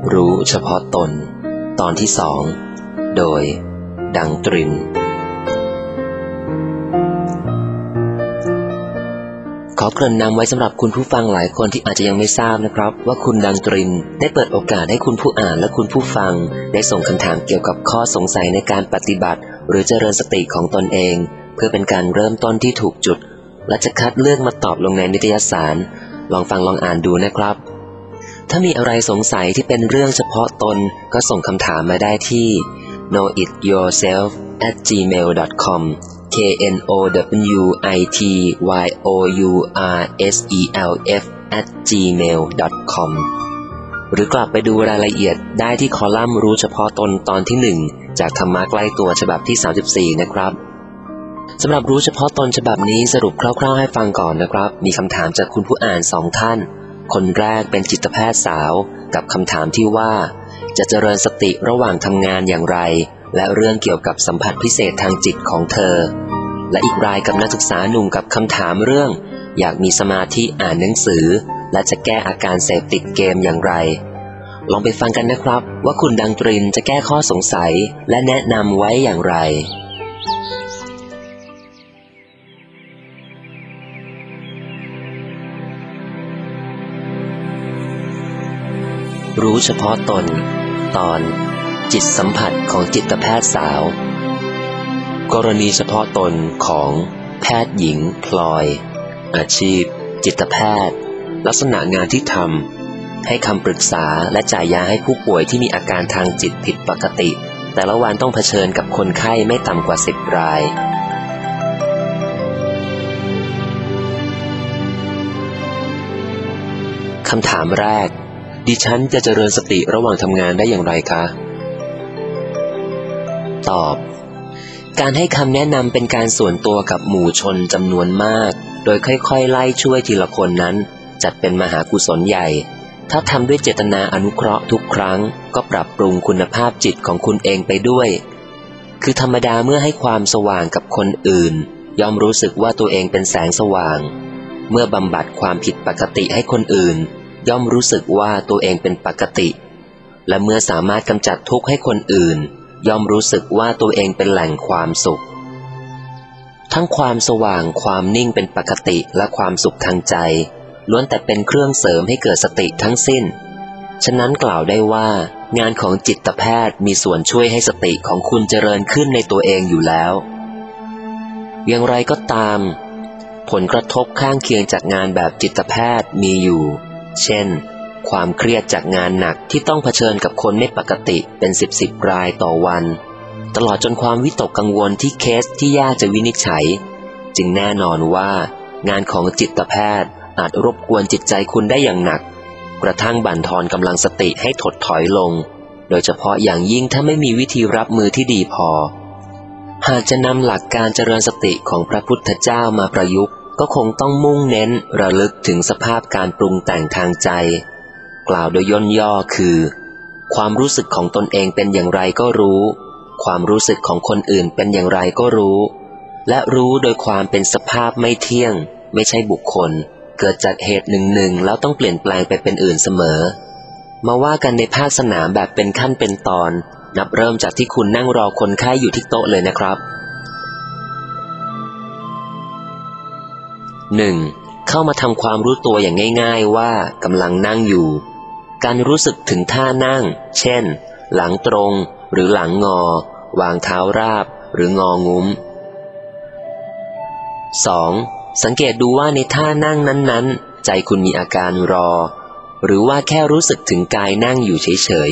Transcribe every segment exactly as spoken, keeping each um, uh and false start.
รู้เฉพาะตนตอนที่สองโดยดังตรินขอเกริ่นนำไว้สำหรับคุณผู้ฟังหลายคนที่อาจจะยังไม่ทราบนะครับว่าคุณดังตรินได้เปิดโอกาสให้คุณผู้อ่านและคุณผู้ฟังได้ส่งคำถามเกี่ยวกับข้อสงสัยในการปฏิบัติหรือเจริญสติของตนเองเพื่อเป็นการเริ่มต้นที่ถูกจุดและจะคัดเลือกมาตอบลงในนิตยสารลองฟังลองอ่านดูนะครับถ้ามีอะไรสงสัยที่เป็นเรื่องเฉพาะตนก็ส่งคำถามมาได้ที่ know it yourself at gmail dot com k n o w i t y o u r s e l f at gmail dot com หรือกลับไปดูรายละเอียดได้ที่คอลัมน์รู้เฉพาะตนตอนที่หนึ่งจากธรรมะใกล้ตัวฉบับที่สามสิบสี่นะครับสำหรับรู้เฉพาะตนฉบับนี้สรุปคร่าวๆให้ฟังก่อนนะครับมีคำถามจากคุณผู้อ่านสองท่านคนแรกเป็นจิตแพทย์สาวกับคำถามที่ว่าจะเจริญสติระหว่างทำงานอย่างไรและเรื่องเกี่ยวกับสัมผัสพิเศษทางจิตของเธอและอีกรายกับนักศึกษาหนุ่มกับคำถามเรื่องอยากมีสมาธิอ่านหนังสือและจะแก้อาการเสพติดเกมอย่างไรลองไปฟังกันนะครับว่าคุณดังตรินจะแก้ข้อสงสัยและแนะนำไว้อย่างไรรู้เฉพาะตนตอนจิตสัมผัสของจิตแพทย์สาวกรณีเฉพาะตนของแพทย์หญิงพลอยอาชีพจิตแพทย์ลักษณะงานที่ทำให้คำปรึกษาและจ่ายยาให้ผู้ป่วยที่มีอาการทางจิตผิดปกติแต่ละวันต้องเผชิญกับคนไข้ไม่ต่ำกว่าสิบรายคำถามแรกดิฉันจะเจริญสติระหว่างทำงานได้อย่างไรคะตอบการให้คำแนะนำเป็นการส่วนตัวกับหมู่ชนจำนวนมากโดยค่อยๆไล่ช่วยทีละคนนั้นจัดเป็นมหากุศลใหญ่ถ้าทำด้วยเจตนาอนุเคราะห์ทุกครั้งก็ปรับปรุงคุณภาพจิตของคุณเองไปด้วยคือธรรมดาเมื่อให้ความสว่างกับคนอื่นย่อมรู้สึกว่าตัวเองเป็นแสงสว่างเมื่อบำบัดความผิดปกติให้คนอื่นย่อมรู้สึกว่าตัวเองเป็นปกติและเมื่อสามารถกำจัดทุกข์ให้คนอื่นย่อมรู้สึกว่าตัวเองเป็นแหล่งความสุขทั้งความสว่างความนิ่งเป็นปกติและความสุขทางใจล้วนแต่เป็นเครื่องเสริมให้เกิดสติทั้งสิ้นฉะนั้นกล่าวได้ว่างานของจิตแพทย์มีส่วนช่วยให้สติของคุณเจริญขึ้นในตัวเองอยู่แล้วอย่างไรก็ตามผลกระทบข้างเคียงจากงานแบบจิตแพทย์มีอยู่เช่นความเครียดจากงานหนักที่ต้องเผชิญกับคนไม่ปกติเป็นสิบสิบรายต่อวันตลอดจนความวิตกกังวลที่เคสที่ยากจะวินิจฉัยจึงแน่นอนว่างานของจิตแพทย์อาจรบกวนจิตใจคุณได้อย่างหนักกระทั่งบั่นทอนกำลังสติให้ถดถอยลงโดยเฉพาะอย่างยิ่งถ้าไม่มีวิธีรับมือที่ดีพอหากจะนำหลักการเจริญสติของพระพุทธเจ้ามาประยุกต์ก็คงต้องมุ่งเน้นระลึกถึงสภาพการปรุงแต่งทางใจกล่าวโดยย่นย่อคือความรู้สึกของตนเองเป็นอย่างไรก็รู้ความรู้สึกของคนอื่นเป็นอย่างไรก็รู้และรู้โดยความเป็นสภาพไม่เที่ยงไม่ใช่บุคคลเกิดจากเหตุหนึ่งหนึ่งแล้วต้องเปลี่ยนแปลงไปเป็นอื่นเสมอมาว่ากันในภาคสนามแบบเป็นขั้นเป็นตอนนับเริ่มจากที่คุณนั่งรอคนไข้อยู่ที่โต๊ะเลยนะครับหนึ่งเข้ามาทำความรู้ตัวอย่างง่ายๆว่ากำลังนั่งอยู่การรู้สึกถึงท่านั่งเช่นหลังตรงหรือหลังงอวางเท้าราบหรืององุ้ม สอง สังเกตดูว่าในท่านั่งนั้นๆใจคุณมีอาการรอหรือว่าแค่รู้สึกถึงกายนั่งอยู่เฉย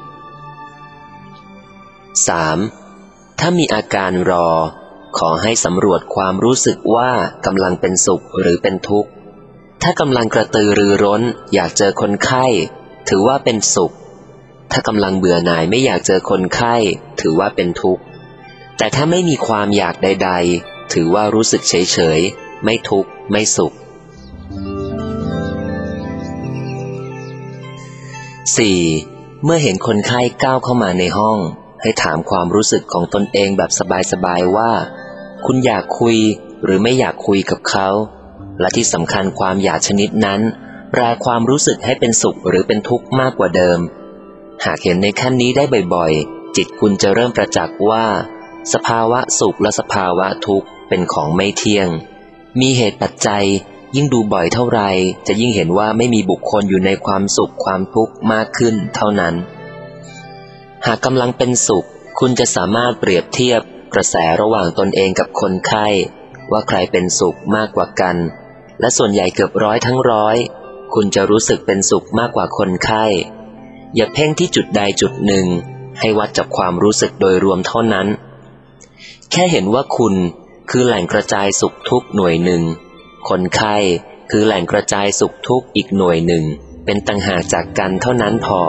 ๆ สาม ถ้ามีอาการรอขอให้สำรวจความรู้สึกว่ากำลังเป็นสุขหรือเป็นทุกข์ถ้ากำลังกระตือรือร้นอยากเจอคนไข้ถือว่าเป็นสุขถ้ากำลังเบื่อหน่ายไม่อยากเจอคนไข้ถือว่าเป็นทุกข์แต่ถ้าไม่มีความอยากใดๆถือว่ารู้สึกเฉยๆไม่ทุกข์ไม่สุข สี่ เมื่อเห็นคนไข้ก้าวเข้ามาในห้องให้ถามความรู้สึกของตนเองแบบสบายๆว่าคุณอยากคุยหรือไม่อยากคุยกับเขาและที่สำคัญความอยากชนิดนั้นแปลความรู้สึกให้เป็นสุขหรือเป็นทุกข์มากกว่าเดิมหากเห็นในขั้นนี้ได้บ่อยๆจิตคุณจะเริ่มประจักษ์ว่าสภาวะสุขและสภาวะทุกข์เป็นของไม่เที่ยงมีเหตุปัจจัยยิ่งดูบ่อยเท่าไรจะยิ่งเห็นว่าไม่มีบุคคลอยู่ในความสุขความทุกข์มากขึ้นเท่านั้นหากกำลังเป็นสุขคุณจะสามารถเปรียบเทียบกระแสระหว่างตนเองกับคนไข้ว่าใครเป็นสุขมากกว่ากันและส่วนใหญ่เกือบร้อยทั้งร้อยคุณจะรู้สึกเป็นสุขมากกว่าคนไข้อย่าเพ่งที่จุดใดจุดหนึ่งให้วัดจากความรู้สึกโดยรวมเท่านั้นแค่เห็นว่าคุณคือแหล่งกระจายสุขทุกหน่วยหนึ่งคนไข้คือแหล่งกระจายสุขทุกอีกหน่วยหนึ่งเป็นต่างหากจากกันเท่านั้นพอ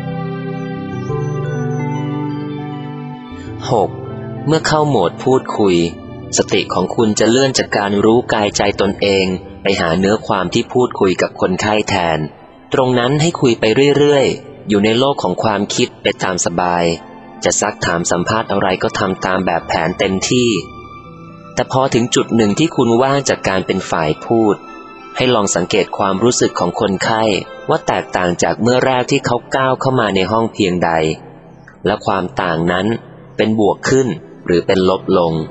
หก. เมื่อเข้าโหมดพูดคุยสติของคุณจะเลื่อนจากการรู้กายใจตนเองไปหาเนื้อความที่พูดคุยกับคนไข้แทนตรงนั้นให้คุยไปเรื่อยๆอยู่ในโลกของความคิดไปตามสบายจะซักถามสัมภาษณ์อะไรก็ทำตามแบบแผนเต็มที่แต่พอถึงจุดหนึ่งที่คุณว่างจากการเป็นฝ่ายพูดให้ลองสังเกตความรู้สึกของคนไข้ว่าแตกต่างจากเมื่อแรกที่เขาก้าวเข้ามาในห้องเพียงใดและความต่างนั้นเป็นบวกขึ้นหรือเป็นลบลง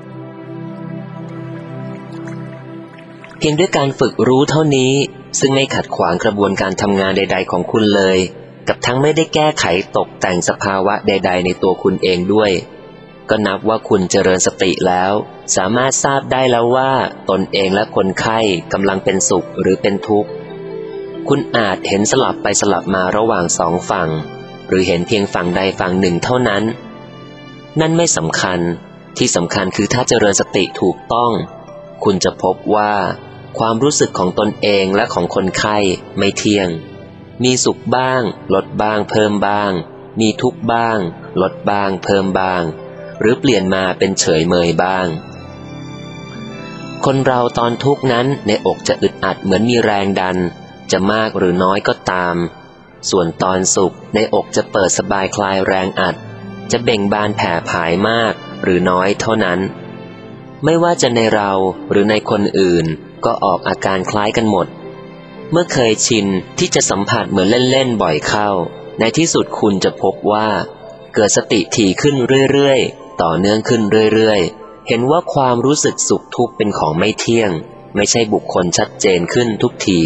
เพียงด้วยการฝึกรู้เท่านี้ซึ่งไม่ขัดขวางกระบวนการทำงานใดๆของคุณเลยกับทั้งไม่ได้แก้ไขตกแต่งสภาวะใดๆในตัวคุณเองด้วยก็นับว่าคุณเจริญสติแล้วสามารถทราบได้แล้วว่าตนเองและคนไข้กำลังเป็นสุขหรือเป็นทุกข์คุณอาจเห็นสลับไปสลับมาระหว่างสองฝั่งหรือเห็นเพียงฝั่งใดฝั่งหนึ่งเท่านั้นนั่นไม่สำคัญที่สำคัญคือถ้าเจริญสติถูกต้องคุณจะพบว่าความรู้สึกของตนเองและของคนไข้ไม่เที่ยงมีสุขบ้างลดบ้างเพิ่มบ้างมีทุกข์บ้างลดบ้างเพิ่มบ้างหรือเปลี่ยนมาเป็นเฉยเมยบ้างคนเราตอนทุกข์นั้นในอกจะอึดอัดเหมือนมีแรงดันจะมากหรือน้อยก็ตามส่วนตอนสุขในอกจะเปิดสบายคลายแรงอัดจะเบ่งบานแผ่ผายมากหรือน้อยเท่านั้นไม่ว่าจะในเราหรือในคนอื่นก็ออกอาการคล้ายกันหมดเมื่อเคยชินที่จะสัมผัสเหมือนเล่นๆบ่อยเข้าในที่สุดคุณจะพบว่าเกิดสติถี่ขึ้นเรื่อยๆต่อเนื่องขึ้นเรื่อยๆเห็นว่าความรู้สึกสุขทุกข์เป็นของไม่เที่ยงไม่ใช่บุคคลชัดเจนขึ้นทุกที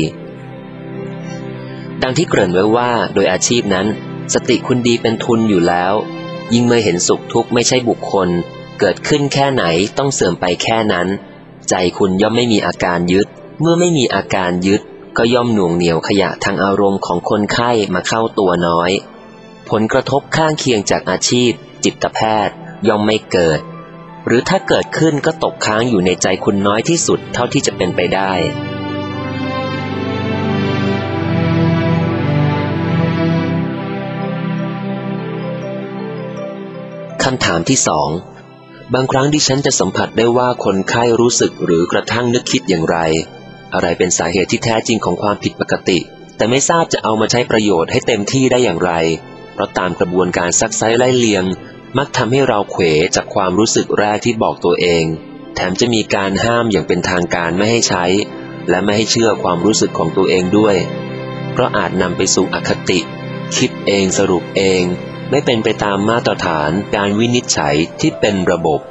ดังที่เกริ่นไว้ว่าโดยอาชีพนั้นสติคุณดีเป็นทุนอยู่แล้วยิ่งเมื่อเห็นสุขทุกข์ไม่ใช่บุคคลเกิดขึ้นแค่ไหนต้องเสื่อมไปแค่นั้นใจคุณย่อมไม่มีอาการยึดเมื่อไม่มีอาการยึดก็ย่อมหน่วงเหนี่ยวขยะทางอารมณ์ของคนไข้มาเข้าตัวน้อยผลกระทบข้างเคียงจากอาชีพจิตแพทย์ย่อมไม่เกิดหรือถ้าเกิดขึ้นก็ตกค้างอยู่ในใจคุณน้อยที่สุดเท่าที่จะเป็นไปได้คำถามที่สองบางครั้งดิฉันจะสัมผัสได้ว่าคนไข้รู้สึกหรือกระทั่งนึกคิดอย่างไรอะไรเป็นสาเหตุที่แท้จริงของความผิดปกติแต่ไม่ทราบจะเอามาใช้ประโยชน์ให้เต็มที่ได้อย่างไรเพราะตามกระบวนการซักไซ้ไล่เลียงมักทำให้เราเขวจากความรู้สึกแรกที่บอกตัวเองแถมจะมีการห้ามอย่างเป็นทางการไม่ให้ใช้และไม่ให้เชื่อความรู้สึกของตัวเองด้วยเพราะอาจนำไปสู่อคติคิดเองสรุปเองไม่เป็นไปตามมาตรฐานการวินิจฉัยที่เป็นระบบ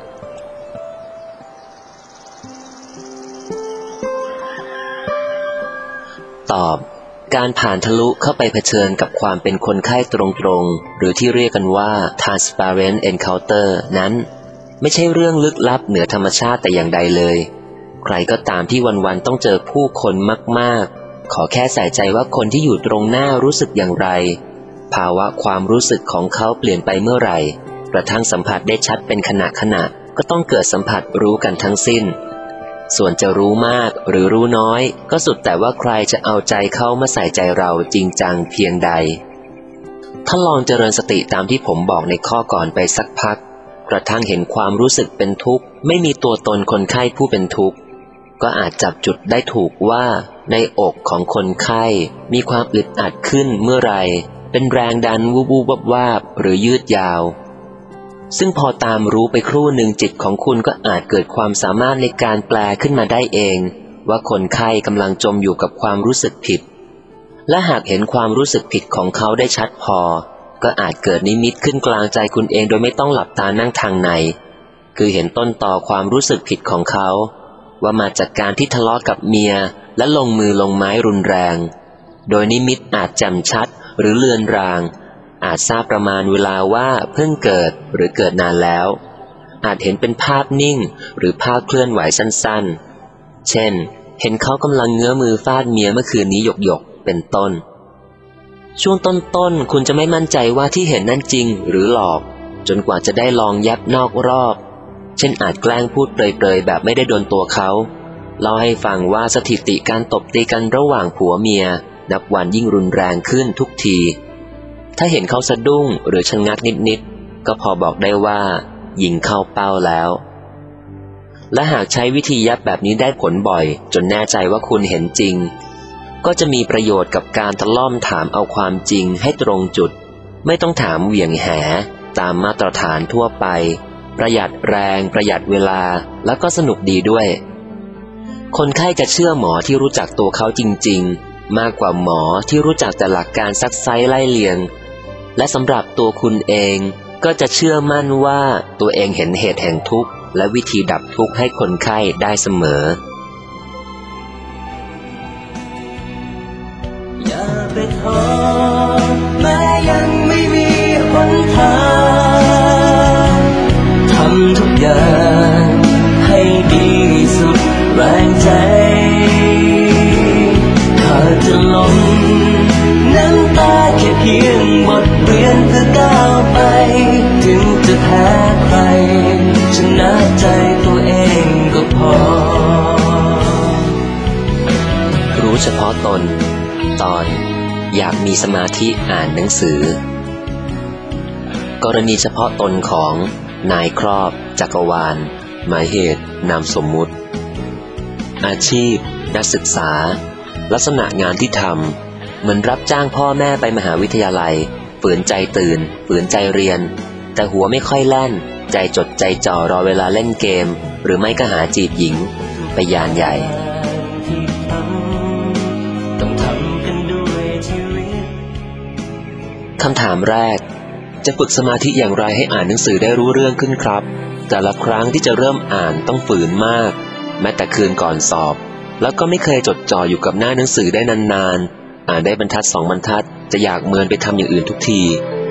ตอบการผ่านทะลุเข้าไปเผชิญกับความเป็นคนไข้ตรงๆหรือที่เรียกกันว่า transparent encounter นั้นไม่ใช่เรื่องลึกลับเหนือธรรมชาติแต่อย่างใดเลยใครก็ตามที่วันๆต้องเจอผู้คนมากๆขอแค่ใส่ใจว่าคนที่อยู่ตรงหน้ารู้สึกอย่างไรภาวะความรู้สึกของเขาเปลี่ยนไปเมื่อไหร่กระทั่งสัมผัสได้ชัดเป็นขณะขณะก็ต้องเกิดสัมผัสรู้กันทั้งสิ้นส่วนจะรู้มากหรือรู้น้อยก็สุดแต่ว่าใครจะเอาใจเข้ามาใส่ใจเราจริงจังเพียงใดถ้าลองเจริญสติตามที่ผมบอกในข้อก่อนไปสักพักกระทั่งเห็นความรู้สึกเป็นทุกข์ไม่มีตัวตนคนไข้ผู้เป็นทุกข์ก็อาจจับจุดได้ถูกว่าในอกของคนไข้มีความอึดอัดขึ้นเมื่อไรเป็นแรงดันวูบวูบวาบหรือยืดยาวซึ่งพอตามรู้ไปครู่หนึ่งจิตของคุณก็อาจเกิดความสามารถในการแปลขึ้นมาได้เองว่าคนไข้กำลังจมอยู่กับความรู้สึกผิดและหากเห็นความรู้สึกผิดของเขาได้ชัดพอก็อาจเกิดนิมิตขึ้นกลางใจคุณเองโดยไม่ต้องหลับตานั่งทางในคือเห็นต้นตอความรู้สึกผิดของเขาว่ามาจากการที่ทะเลาะกับเมียและลงมือลงไม้รุนแรงโดยนิมิตอาจแจ่มชัดหรือเลือนรางอาจทราบประมาณเวลาว่าเพิ่งเกิดหรือเกิดนานแล้วอาจเห็นเป็นภาพนิ่งหรือภาพเคลื่อนไหวสั้นๆเช่นเห็นเขากำลังเงื้อมือฟาดเมียเมื่อคืนนี้หยกๆเป็นต้นช่วงต้นๆคุณจะไม่มั่นใจว่าที่เห็นนั่นจริงหรือหลอกจนกว่าจะได้ลองยับนอกรอบเช่นอาจแกล้งพูดเปรยๆแบบไม่ได้โดนตัวเขาเล่าให้ฟังว่าสถิติการตบตีกันระหว่างผัวเมียนับวันยิ่งรุนแรงขึ้นทุกทีถ้าเห็นเขาสะดุ้งหรือชะงักนิดๆก็พอบอกได้ว่ายิงเข้าเป้าแล้วและหากใช้วิธียับแบบนี้ได้ผลบ่อยจนแน่ใจว่าคุณเห็นจริงก็จะมีประโยชน์กับการตะล่อมถามเอาความจริงให้ตรงจุดไม่ต้องถามเหวี่ยงแหตามมาตรฐานทั่วไปประหยัดแรงประหยัดเวลาแล้วก็สนุกดีด้วยคนไข้จะเชื่อหมอที่รู้จักตัวเขาจริงๆมากกว่าหมอที่รู้จักแต่หลักการซักไซ้ไล่เลียงและสำหรับตัวคุณเองก็จะเชื่อมั่นว่าตัวเองเห็นเหตุแห่งทุกข์และวิธีดับทุกข์ให้คนไข้ได้เสมออย่าไปท้อแม้ยังไม่มีหนทางทำทุกอย่างให้ดีสุดแรงใจถ้าจะล้มน้ำตาแค่เพียงบทเรียนเพื่อก้าวไปถึงจะแพ้ใครชนะใจตัวเองก็พอรู้เฉพาะตนตอนอยากมีสมาธิอ่านหนังสือกรณีเฉพาะตนของนายครอบจักรวาลหมายเหตุนามสมมุติอาชีพนักศึกษาลักษณะงานที่ทำเหมือนรับจ้างพ่อแม่ไปมหาวิทยาลัยฝืนใจตื่นฝืนใจเรียนแต่หัวไม่ค่อยแล่นใจจดใจจ่อรอเวลาเล่นเกมหรือไม่ก็หาจีบหญิงไปยานใหญ่คำถามแรกจะฝึกสมาธิอย่างไรให้อ่านหนังสือได้รู้เรื่องขึ้นครับแต่ละครั้งที่จะเริ่มอ่านต้องฝืนมากแม้แต่คืนก่อนสอบแล้วก็ไม่เคยจดจ่ออยู่กับหน้าหนังสือได้นานๆอ่านได้บรรทัดสองบรรทัดจะอยากเมินไปทำอย่างอื่นทุกที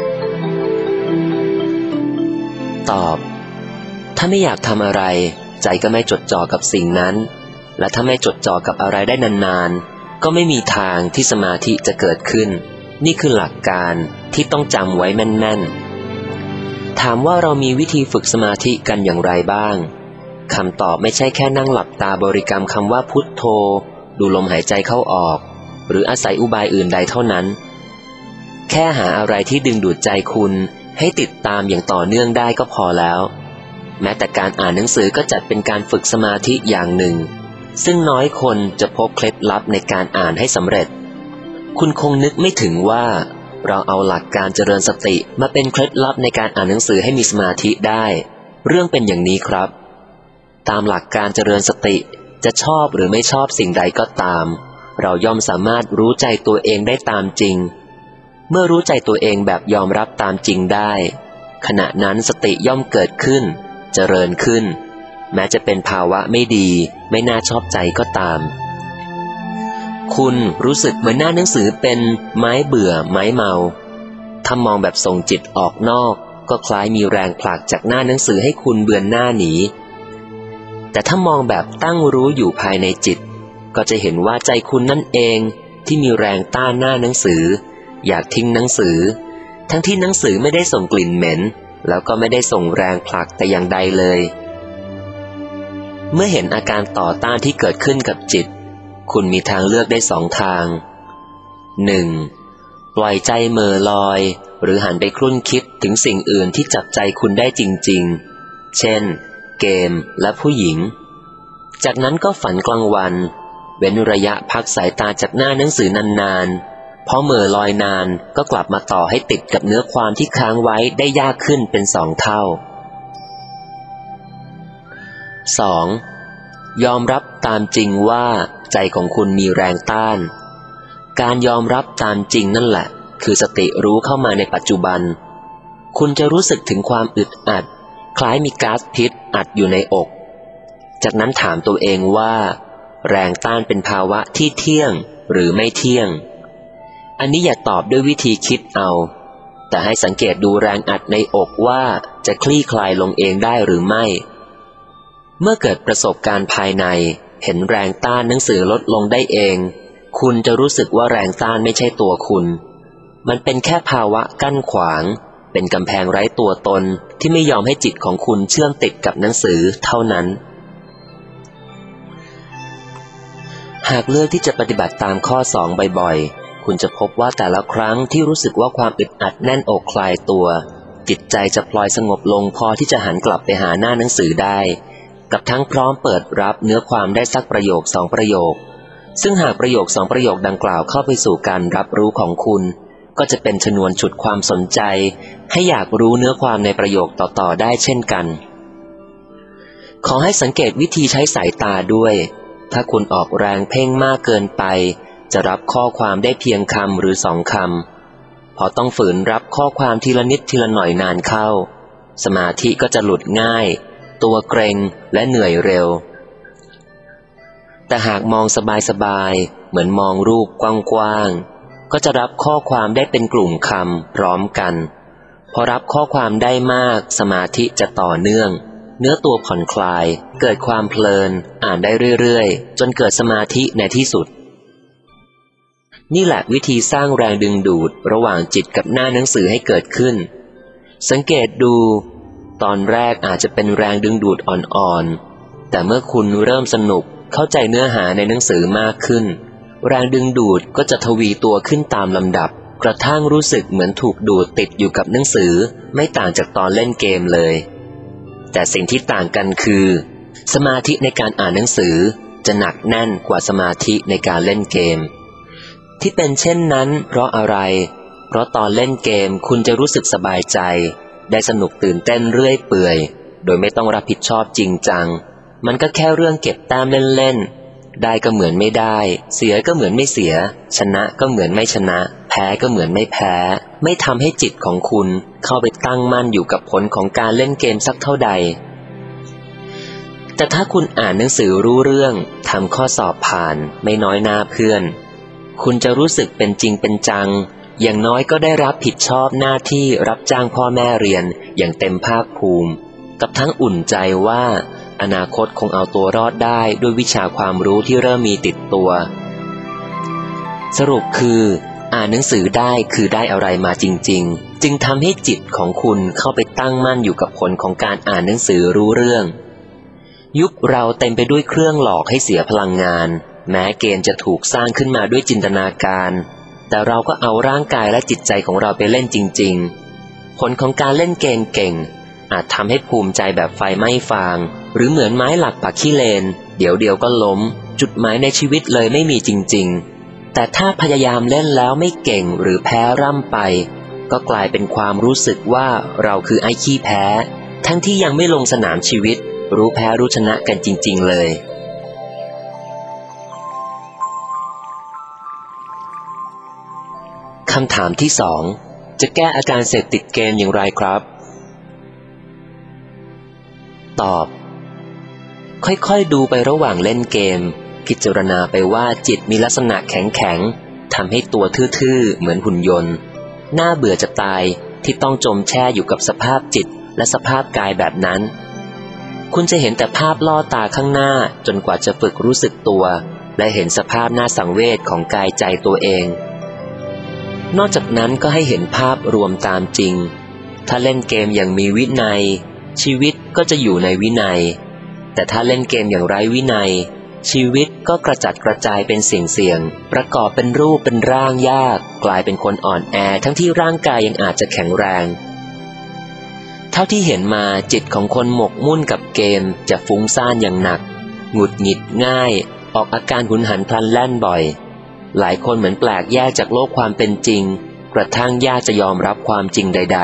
ตอบถ้าไม่อยากทำอะไรใจก็ไม่จดจ่อกับสิ่งนั้นและถ้าไม่จดจ่อกับอะไรได้นานๆก็ไม่มีทางที่สมาธิจะเกิดขึ้นนี่คือหลักการที่ต้องจำไว้แม่นๆถามว่าเรามีวิธีฝึกสมาธิกันอย่างไรบ้างคำตอบไม่ใช่แค่นั่งหลับตาบริกรรมคำว่าพุทโธดูลมหายใจเข้าออกหรืออาศัยอุบายอื่นใดเท่านั้นแค่หาอะไรที่ดึงดูดใจคุณให้ติดตามอย่างต่อเนื่องได้ก็พอแล้วแม้แต่การอ่านหนังสือก็จัดเป็นการฝึกสมาธิอย่างหนึ่งซึ่งน้อยคนจะพบเคล็ดลับในการอ่านให้สำเร็จคุณคงนึกไม่ถึงว่าเราเอาหลักการเจริญสติมาเป็นเคล็ดลับในการอ่านหนังสือให้มีสมาธิได้เรื่องเป็นอย่างนี้ครับตามหลักการเจริญสติจะชอบหรือไม่ชอบสิ่งใดก็ตามเราย่อมสามารถรู้ใจตัวเองได้ตามจริงเมื่อรู้ใจตัวเองแบบยอมรับตามจริงได้ขณะนั้นสติย่อมเกิดขึ้นเจริญขึ้นแม้จะเป็นภาวะไม่ดีไม่น่าชอบใจก็ตามคุณรู้สึกเหมือนหน้าหนังสือเป็นไม้เบื่อไม้เมาถ้ามองแบบส่งจิตออกนอกก็คล้ายมีแรงผลักจากหน้าหนังสือให้คุณเบือนหน้าหนีแต่ถ้ามองแบบตั้งรู้อยู่ภายในจิตก็จะเห็นว่าใจคุณนั่นเองที่มีแรงต้านหน้าหนังสืออยากทิ้งหนังสือทั้งที่หนังสือไม่ได้ส่งกลิ่นเหม็นแล้วก็ไม่ได้ส่งแรงผลักแต่อย่างใดเลยเมื่อเห็นอาการต่อต้านที่เกิดขึ้นกับจิตคุณมีทางเลือกได้สองทาง หนึ่ง ปล่อยใจเหม่อลอยหรือหันไปครุ่นคิดถึงสิ่งอื่นที่จับใจคุณได้จริงๆเช่นเกมและผู้หญิงจากนั้นก็ฝันกลางวันเว้นระยะพักสายตาจากหน้าหนังสือนานๆพอเหม่อลอยนานก็กลับมาต่อให้ติดกับเนื้อความที่ค้างไว้ได้ยากขึ้นเป็นสองเท่า สอง ยอมรับตามจริงว่าใจของคุณมีแรงต้านการยอมรับตามจริงนั่นแหละคือสติรู้เข้ามาในปัจจุบันคุณจะรู้สึกถึงความอึดอัดคล้ายมีก๊าซพิษอัดอยู่ในอกจากนั้นถามตัวเองว่าแรงต้านเป็นภาวะที่เที่ยงหรือไม่เที่ยงอันนี้อย่าตอบด้วยวิธีคิดเอาแต่ให้สังเกตดูแรงอัดในอกว่าจะคลี่คลายลงเองได้หรือไม่เมื่อเกิดประสบการณ์ภายในเห็นแรงต้านหนังสือลดลงได้เองคุณจะรู้สึกว่าแรงต้านไม่ใช่ตัวคุณมันเป็นแค่ภาวะกั้นขวางเป็นกำแพงไร้ตัวตนที่ไม่ยอมให้จิตของคุณเชื่อมติดกับหนังสือเท่านั้นหากเลือกที่จะปฏิบัติตามข้อสองบ่อยๆคุณจะพบว่าแต่ละครั้งที่รู้สึกว่าความอึดอัดแน่นอกคลายตัวจิตใจจะพลอยสงบลงพอที่จะหันกลับไปหาหน้าหนังสือได้กับทั้งพร้อมเปิดรับเนื้อความได้สักประโยคสองประโยคซึ่งหากประโยคสองประโยคดังกล่าวเข้าไปสู่การรับรู้ของคุณก็จะเป็นชนวนฉุดความสนใจให้อยากรู้เนื้อความในประโยคต่อๆได้เช่นกันขอให้สังเกตวิธีใช้สายตาด้วยถ้าคุณออกแรงเพ่งมากเกินไปจะรับข้อความได้เพียงคำหรือสองคำพอต้องฝืนรับข้อความทีละนิดทีละหน่อยนานเข้าสมาธิก็จะหลุดง่ายตัวเกร็งและเหนื่อยเร็วแต่หากมองสบายๆเหมือนมองรูปกว้างๆก็จะรับข้อความได้เป็นกลุ่มคำพร้อมกันพอรับข้อความได้มากสมาธิจะต่อเนื่องเนื้อตัวผ่อนคลายเกิดความเพลินอ่านได้เรื่อยๆจนเกิดสมาธิในที่สุดนี่แหละวิธีสร้างแรงดึงดูดระหว่างจิตกับหน้าหนังสือให้เกิดขึ้นสังเกตดูตอนแรกอาจจะเป็นแรงดึงดูดอ่อนๆแต่เมื่อคุณเริ่มสนุกเข้าใจเนื้อหาในหนังสือมากขึ้นแรงดึงดูดก็จะทวีตัวขึ้นตามลำดับกระทั่งรู้สึกเหมือนถูกดูดติดอยู่กับหนังสือไม่ต่างจากตอนเล่นเกมเลยแต่สิ่งที่ต่างกันคือสมาธิในการอ่านหนังสือจะหนักแน่นกว่าสมาธิในการเล่นเกมที่เป็นเช่นนั้นเพราะอะไรเพราะตอนเล่นเกมคุณจะรู้สึกสบายใจได้สนุกตื่นเต้นเรื่อยเปื่อยโดยไม่ต้องรับผิดชอบจริงจังมันก็แค่เรื่องเก็บแต้มเล่นๆได้ก็เหมือนไม่ได้เสียก็เหมือนไม่เสียชนะก็เหมือนไม่ชนะแพ้ก็เหมือนไม่แพ้ไม่ทำให้จิตของคุณเข้าไปตั้งมั่นอยู่กับผลของการเล่นเกมสักเท่าใดแต่ถ้าคุณอ่านหนังสือรู้เรื่องทำข้อสอบผ่านไม่น้อยหน้าเพื่อนคุณจะรู้สึกเป็นจริงเป็นจังอย่างน้อยก็ได้รับผิดชอบหน้าที่รับจ้างพ่อแม่เรียนอย่างเต็มภาคภูมิกับทั้งอุ่นใจว่าอนาคตคงเอาตัวรอดได้ด้วยวิชาความรู้ที่เริ่มมีติดตัวสรุปคืออ่านหนังสือได้คือได้อะไรมาจริงๆจึงทำให้จิตของคุณเข้าไปตั้งมั่นอยู่กับผลของการอ่านหนังสือรู้เรื่องยุคเราเต็มไปด้วยเครื่องหลอกให้เสียพลังงานแม้เกมจะถูกสร้างขึ้นมาด้วยจินตนาการแต่เราก็เอาร่างกายและจิตใจของเราไปเล่นจริงๆผลของการเล่นเกมเก่งอาจทำให้ภูมิใจแบบไฟไหม้ฟางหรือเหมือนไม้หลักปักขี้เลนเดี๋ยวเดียวก็ล้มจุดหมายในชีวิตเลยไม่มีจริงๆแต่ถ้าพยายามเล่นแล้วไม่เก่งหรือแพ้ร่ำไปก็กลายเป็นความรู้สึกว่าเราคือไอ้ขี้แพ้ทั้งที่ยังไม่ลงสนามชีวิตรู้แพ้รู้ชนะกันจริงๆเลยคำถามที่สองจะแก้อาการเสพติดเกมอย่างไรครับตอบค่อยๆดูไประหว่างเล่นเกมพิจารณาไปว่าจิตมีลักษณะแข็งๆทำให้ตัวทื่อๆเหมือนหุ่นยนต์น่าเบื่อจะตายที่ต้องจมแช่อยู่กับสภาพจิตและสภาพกายแบบนั้นคุณจะเห็นแต่ภาพล่อตาข้างหน้าจนกว่าจะฝึกรู้สึกตัวและเห็นสภาพน่าสังเวชของกายใจตัวเองนอกจากนั้นก็ให้เห็นภาพรวมตามจริงถ้าเล่นเกมอย่างมีวินัยชีวิตก็จะอยู่ในวินัยแต่ถ้าเล่นเกมอย่างไร้วินัยชีวิตก็กระจัดกระจายเป็นเสี่ยงๆประกอบเป็นรูปเป็นร่างยากกลายเป็นคนอ่อนแอทั้งที่ร่างกายยังอาจจะแข็งแรงเท่าที่เห็นมาจิตของคนหมกมุ่นกับเกมจะฟุ้งซ่านอย่างหนักหงุดหงิดง่ายออกอาการหุนหันพลันแล่นบ่อยหลายคนเหมือนแปลกแยกจากโลกความเป็นจริงกระทั่งยากจะยอมรับความจริงใด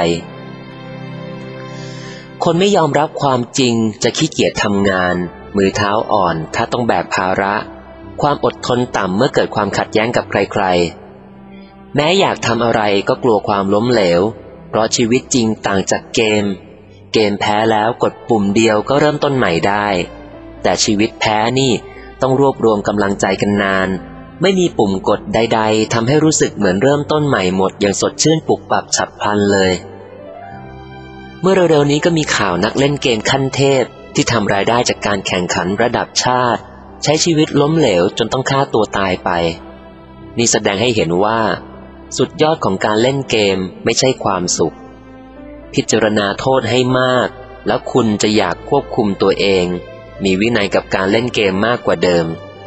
ๆคนไม่ยอมรับความจริงจะขี้เกียจทำงานมือเท้าอ่อนถ้าต้องแบกภาระความอดทนต่ำเมื่อเกิดความขัดแย้งกับใครๆแม้อยากทำอะไรก็กลัวความล้มเหลวเพราะชีวิตจริงต่างจากเกมเกมแพ้แล้วกดปุ่มเดียวก็เริ่มต้นใหม่ได้แต่ชีวิตแพ้นี่ต้องรวบรวมกำลังใจกันนานไม่มีปุ่มกดใดๆทำให้รู้สึกเหมือนเริ่มต้นใหม่หมดอย่างสดชื่นปุบปับฉับพลันเลยเมื่อเร็วๆนี้ก็มีข่าวนักเล่นเกมขั้นเทพที่ทำรายได้จากการแข่งขันระดับชาติใช้ชีวิตล้มเหลวจนต้องฆ่าตัวตายไปนี่แสดงให้เห็นว่าสุดยอดของการเล่นเกมไม่ใช่ความสุขพิจารณาโทษให้มากแล้วคุณจะอยากควบคุมตัวเองมีวินัยกับการเล่นเกมมากกว่าเดิม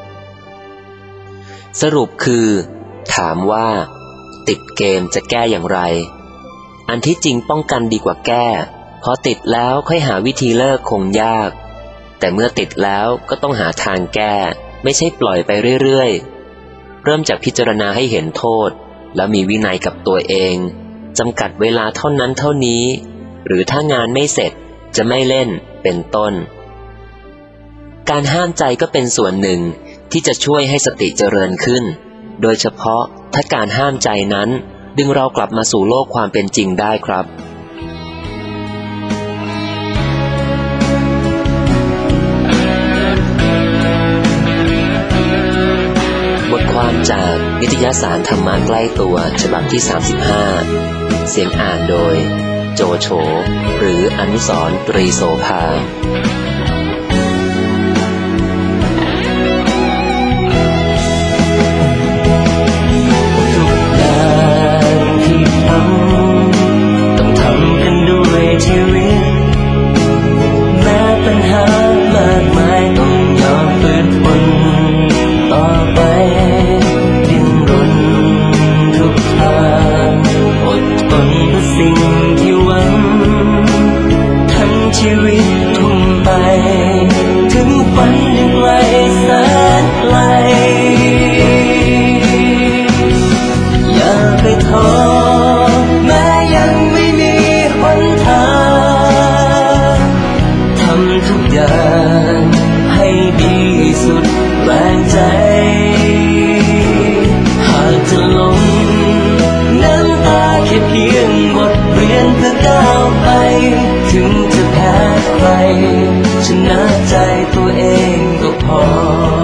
สรุปคือถามว่าติดเกมจะแก้อย่างไรอันที่จริงป้องกันดีกว่าแก้พอติดแล้วค่อยหาวิธีเลิกคงยากแต่เมื่อติดแล้วก็ต้องหาทางแก้ไม่ใช่ปล่อยไปเรื่อยๆเริ่มจากพิจารณาให้เห็นโทษแล้วมีวินัยกับตัวเองจำกัดเวลาเท่านั้นเท่านี้หรือถ้างานไม่เสร็จจะไม่เล่นเป็นต้นการห้ามใจก็เป็นส่วนหนึ่งที่จะช่วยให้สติเจริญขึ้นโดยเฉพาะถ้าการห้ามใจนั้นดึงเรากลับมาสู่โลกความเป็นจริงได้ครับบทความจากนิตยสารธรรมะใกล้ตัวฉบับที่สามสิบห้าเสียงอ่านโดยโจโฉหรืออนุสรณ์ตรีโสภาชีวิตแม้ปัญหามากมายต้องยอมฝืนทนต่อไปดิ้นรนทุกทางอดทนเพื่อสิ่งที่หวังทั้งชีวิตทุ่มไปถึงฝันยังไกลแสนไกลอย่าไปท้อแม้ยังไม่มีหนทางทำทุกอย่างให้ดีสุดแรงใจหากจะลงน้ำตาแค่เพียงบทเรียนเพื่อก้าวไปถึงจะแพ้ใครชนะใจตัวเองก็พอ